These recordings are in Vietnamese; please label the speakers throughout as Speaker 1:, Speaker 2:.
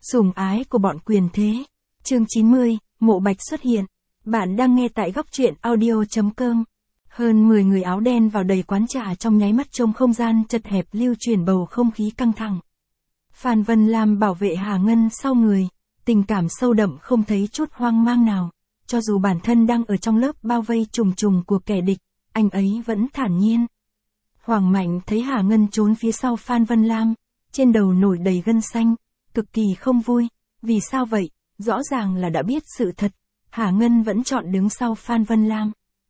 Speaker 1: Sủng ái của bọn quyền thế. Chương 90, Mộ Bạch xuất hiện. Bạn đang nghe tại góc truyện audio.com. Hơn 10 người áo đen vào đầy quán trà trong nháy mắt trong không gian chật hẹp lưu truyền bầu không khí căng thẳng. Phan Vân Lam bảo vệ Hà Ngân sau người, tình cảm sâu đậm không thấy chút hoang mang nào. Cho dù bản thân đang ở trong lớp bao vây trùng trùng của kẻ địch, anh ấy vẫn thản nhiên. Hoàng Mạnh thấy Hà Ngân trốn phía sau Phan Vân Lam, trên đầu nổi đầy gân xanh, cực kỳ không vui. Vì sao vậy? Rõ ràng là đã biết sự thật. Hà Ngân vẫn chọn đứng sau Phan Vân Lam.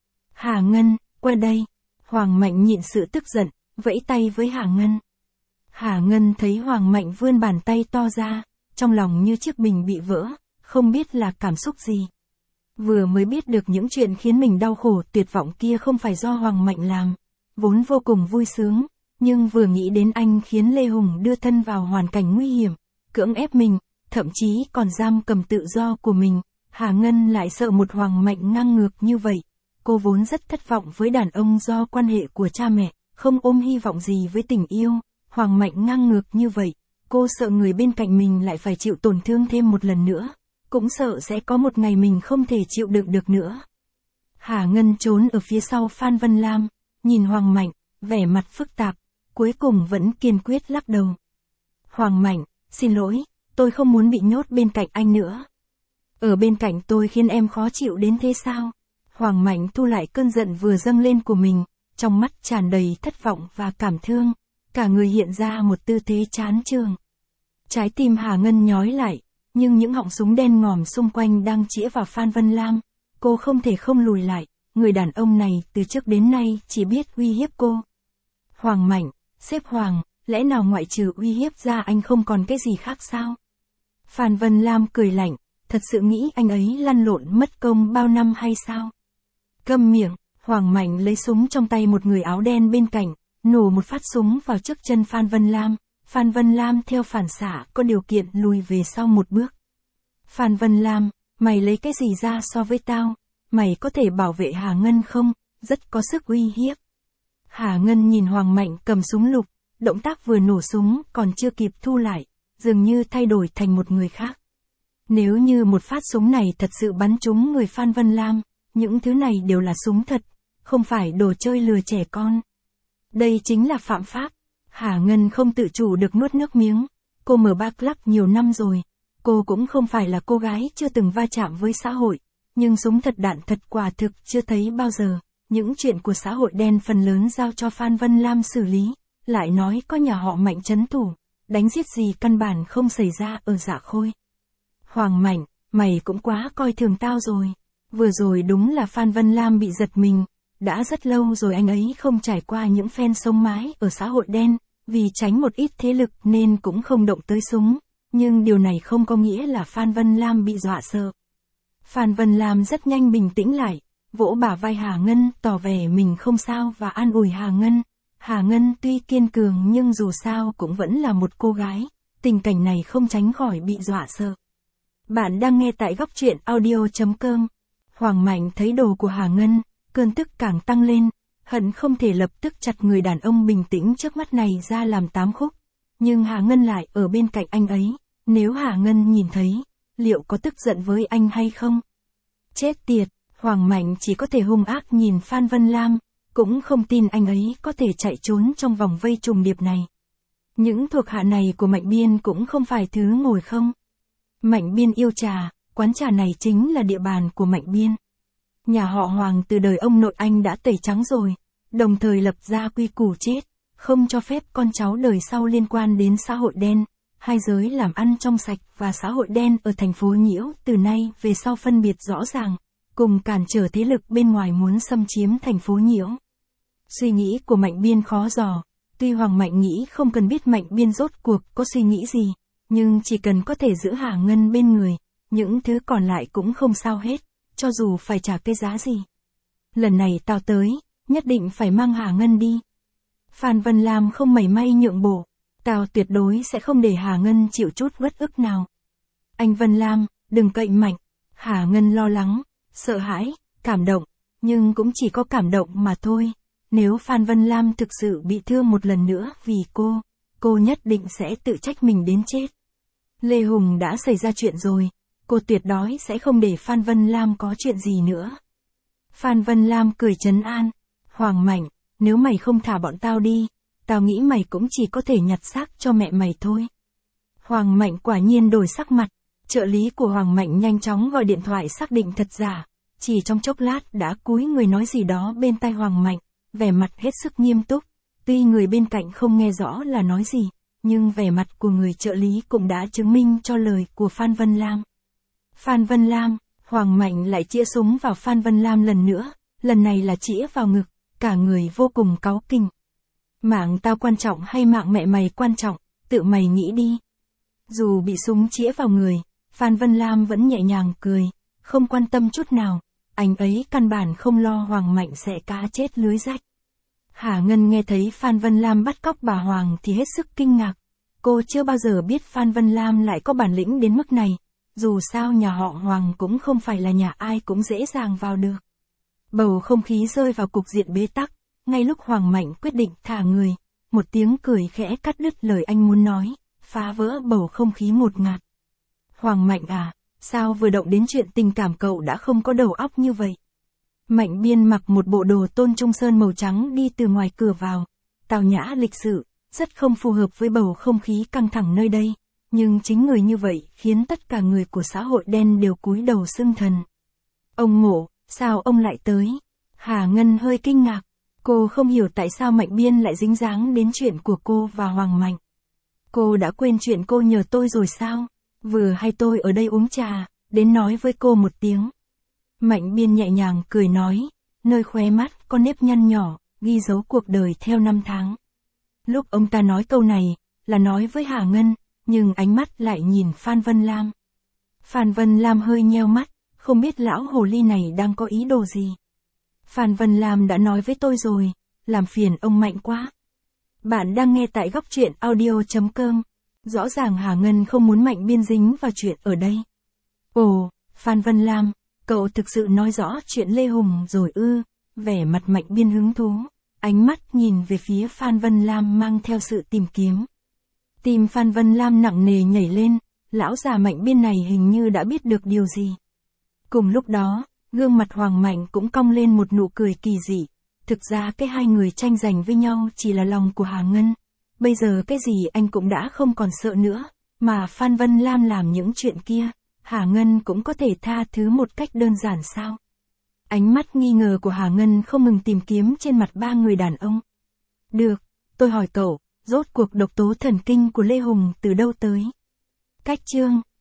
Speaker 1: Hà Ngân, qua đây. Hoàng Mạnh nhịn sự tức giận, vẫy tay với Hà Ngân. Hà Ngân thấy Hoàng Mạnh vươn bàn tay to ra, trong lòng như chiếc bình bị vỡ, không biết là cảm xúc gì. Vừa mới biết được những chuyện khiến mình đau khổ tuyệt vọng kia không phải do Hoàng Mạnh làm, vốn vô cùng vui sướng, nhưng vừa nghĩ đến anh khiến Lê Hùng đưa thân vào hoàn cảnh nguy hiểm, cưỡng ép mình, thậm chí còn giam cầm tự do của mình, Hà Ngân lại sợ một Hoàng Mạnh ngang ngược như vậy. Cô vốn rất thất vọng với đàn ông do quan hệ của cha mẹ, không ôm hy vọng gì với tình yêu. Hoàng Mạnh ngang ngược như vậy, cô sợ người bên cạnh mình lại phải chịu tổn thương thêm một lần nữa, cũng sợ sẽ có một ngày mình không thể chịu đựng được nữa. Hà Ngân trốn ở phía sau Phan Vân Lam, nhìn Hoàng Mạnh, vẻ mặt phức tạp, cuối cùng vẫn kiên quyết lắc đầu. Hoàng Mạnh, xin lỗi, tôi không muốn bị nhốt bên cạnh anh nữa. Ở bên cạnh tôi khiến em khó chịu đến thế sao? Hoàng Mạnh thu lại cơn giận vừa dâng lên của mình, trong mắt tràn đầy thất vọng và cảm thương, cả người hiện ra một tư thế chán chường. Trái tim Hà Ngân nhói lại, nhưng những họng súng đen ngòm xung quanh đang chĩa vào Phan Vân Lam, cô không thể không lùi lại, người đàn ông này từ trước đến nay chỉ biết uy hiếp cô. Hoàng Mạnh, sếp Hoàng, lẽ nào ngoại trừ uy hiếp ra anh không còn cái gì khác sao? Phan Vân Lam cười lạnh, thật sự nghĩ anh ấy lăn lộn mất công bao năm hay sao? Câm miệng, Hoàng Mạnh lấy súng trong tay một người áo đen bên cạnh, nổ một phát súng vào trước chân Phan Vân Lam. Phan Vân Lam theo phản xạ có điều kiện lùi về sau một bước. Phan Vân Lam, mày lấy cái gì ra so với tao? Mày có thể bảo vệ Hà Ngân không? Rất có sức uy hiếp. Hà Ngân nhìn Hoàng Mạnh cầm súng lục, động tác vừa nổ súng còn chưa kịp thu lại, dường như thay đổi thành một người khác. Nếu như một phát súng này thật sự bắn trúng người Phan Vân Lam, những thứ này đều là súng thật, không phải đồ chơi lừa trẻ con. Đây chính là phạm pháp. Hà Ngân không tự chủ được nuốt nước miếng. Cô mở bar club nhiều năm rồi. Cô cũng không phải là cô gái chưa từng va chạm với xã hội. Nhưng súng thật đạn thật quả thực chưa thấy bao giờ. Những chuyện của xã hội đen phần lớn giao cho Phan Vân Lam xử lý. Lại nói có nhà họ Mạnh trấn thủ. Đánh giết gì căn bản không xảy ra ở Dạ Khôi. Hoàng Mạnh, mày cũng quá coi thường tao rồi. Vừa rồi đúng là Phan Vân Lam bị giật mình. Đã rất lâu rồi anh ấy không trải qua những phen sống mái ở xã hội đen, vì tránh một ít thế lực nên cũng không động tới súng, nhưng điều này không có nghĩa là Phan Vân Lam bị dọa sợ. Phan Vân Lam rất nhanh bình tĩnh lại, vỗ bả vai Hà Ngân tỏ vẻ mình không sao và an ủi Hà Ngân. Hà Ngân tuy kiên cường nhưng dù sao cũng vẫn là một cô gái, tình cảnh này không tránh khỏi bị dọa sợ. Bạn đang nghe tại góc truyện audio.com. Hoàng Mạnh thấy đồ của Hà Ngân, cơn tức càng tăng lên, hận không thể lập tức chặt người đàn ông bình tĩnh trước mắt này ra làm 8 khúc. Nhưng Hà Ngân lại ở bên cạnh anh ấy, nếu Hà Ngân nhìn thấy, liệu có tức giận với anh hay không? Chết tiệt, Hoàng Mạnh chỉ có thể hung ác nhìn Phan Vân Lam, cũng không tin anh ấy có thể chạy trốn trong vòng vây trùng điệp này. Những thuộc hạ này của Mạnh Biên cũng không phải thứ ngồi không. Mạnh Biên yêu trà, quán trà này chính là địa bàn của Mạnh Biên. Nhà họ Hoàng từ đời ông nội anh đã tẩy trắng rồi, đồng thời lập ra quy củ chết, không cho phép con cháu đời sau liên quan đến xã hội đen, hai giới làm ăn trong sạch và xã hội đen ở thành phố Nhiễu từ nay về sau phân biệt rõ ràng, cùng cản trở thế lực bên ngoài muốn xâm chiếm thành phố Nhiễu. Suy nghĩ của Mạnh Biên khó dò, tuy Hoàng Mạnh nghĩ không cần biết Mạnh Biên rốt cuộc có suy nghĩ gì, nhưng chỉ cần có thể giữ Hà Ngân bên người, những thứ còn lại cũng không sao hết. Cho dù phải trả cái giá gì. Lần này tao tới, nhất định phải mang Hà Ngân đi. Phan Vân Lam không mảy may nhượng bộ. Tao tuyệt đối sẽ không để Hà Ngân chịu chút uất ức nào. Anh Vân Lam, đừng cậy mạnh. Hà Ngân lo lắng, sợ hãi, cảm động, nhưng cũng chỉ có cảm động mà thôi. Nếu Phan Vân Lam thực sự bị thương một lần nữa vì cô nhất định sẽ tự trách mình đến chết. Lê Hùng đã xảy ra chuyện rồi, cô tuyệt đối sẽ không để Phan Vân Lam có chuyện gì nữa. Phan Vân Lam cười trấn an, Hoàng Mạnh, nếu mày không thả bọn tao đi, tao nghĩ mày cũng chỉ có thể nhặt xác cho mẹ mày thôi. Hoàng Mạnh quả nhiên đổi sắc mặt, trợ lý của Hoàng Mạnh nhanh chóng gọi điện thoại xác định thật giả, chỉ trong chốc lát đã cúi người nói gì đó bên tai Hoàng Mạnh, vẻ mặt hết sức nghiêm túc, tuy người bên cạnh không nghe rõ là nói gì, nhưng vẻ mặt của người trợ lý cũng đã chứng minh cho lời của Phan Vân Lam. Phan Vân Lam, Hoàng Mạnh lại chĩa súng vào Phan Vân Lam lần nữa, lần này là chĩa vào ngực, cả người vô cùng cáu kỉnh. Mạng tao quan trọng hay mạng mẹ mày quan trọng, tự mày nghĩ đi. Dù bị súng chĩa vào người, Phan Vân Lam vẫn nhẹ nhàng cười, không quan tâm chút nào, anh ấy căn bản không lo Hoàng Mạnh sẽ cá chết lưới rách. Hà Ngân nghe thấy Phan Vân Lam bắt cóc bà Hoàng thì hết sức kinh ngạc. Cô chưa bao giờ biết Phan Vân Lam lại có bản lĩnh đến mức này, dù sao nhà họ Hoàng cũng không phải là nhà ai cũng dễ dàng vào được. Bầu không khí rơi vào cục diện bế tắc, ngay lúc Hoàng Mạnh quyết định thả người, một tiếng cười khẽ cắt đứt lời anh muốn nói, phá vỡ bầu không khí ngột ngạt. Hoàng Mạnh à, sao vừa động đến chuyện tình cảm cậu đã không có đầu óc như vậy? Mạnh Biên mặc một bộ đồ tôn trung sơn màu trắng đi từ ngoài cửa vào, tao nhã lịch sự, rất không phù hợp với bầu không khí căng thẳng nơi đây, nhưng chính người như vậy khiến tất cả người của xã hội đen đều cúi đầu xưng thần. Ông Mộ, sao ông lại tới? Hà Ngân hơi kinh ngạc, cô không hiểu tại sao Mạnh Biên lại dính dáng đến chuyện của cô và Hoàng Mạnh. Cô đã quên chuyện cô nhờ tôi rồi sao? Vừa hay tôi ở đây uống trà, đến nói với cô một tiếng. Mạnh Biên nhẹ nhàng cười nói, nơi khóe mắt có nếp nhăn nhỏ, ghi dấu cuộc đời theo năm tháng. Lúc ông ta nói câu này, là nói với Hà Ngân, nhưng ánh mắt lại nhìn Phan Vân Lam. Phan Vân Lam hơi nheo mắt, không biết lão hồ ly này đang có ý đồ gì. Phan Vân Lam đã nói với tôi rồi, làm phiền ông Mạnh quá. Bạn đang nghe tại góc truyện audio.com. Rõ ràng Hà Ngân không muốn Mạnh Biên dính vào chuyện ở đây. Ồ, Phan Vân Lam, cậu thực sự nói rõ chuyện Lê Hùng rồi ư? Vẻ mặt Mạnh Biên hứng thú, ánh mắt nhìn về phía Phan Vân Lam mang theo sự tìm kiếm. Tim Phan Vân Lam nặng nề nhảy lên, lão già Mạnh Biên này hình như đã biết được điều gì. Cùng lúc đó, gương mặt Hoàng Mạnh cũng cong lên một nụ cười kỳ dị. Thực ra cái hai người tranh giành với nhau chỉ là lòng của Hà Ngân. Bây giờ cái gì anh cũng đã không còn sợ nữa, mà Phan Vân Lam làm những chuyện kia, Hà Ngân cũng có thể tha thứ một cách đơn giản sao? Ánh mắt nghi ngờ của Hà Ngân không ngừng tìm kiếm trên mặt ba người đàn ông. Được, tôi hỏi cậu, rốt cuộc độc tố thần kinh của Lê Hùng từ đâu tới? Cách chương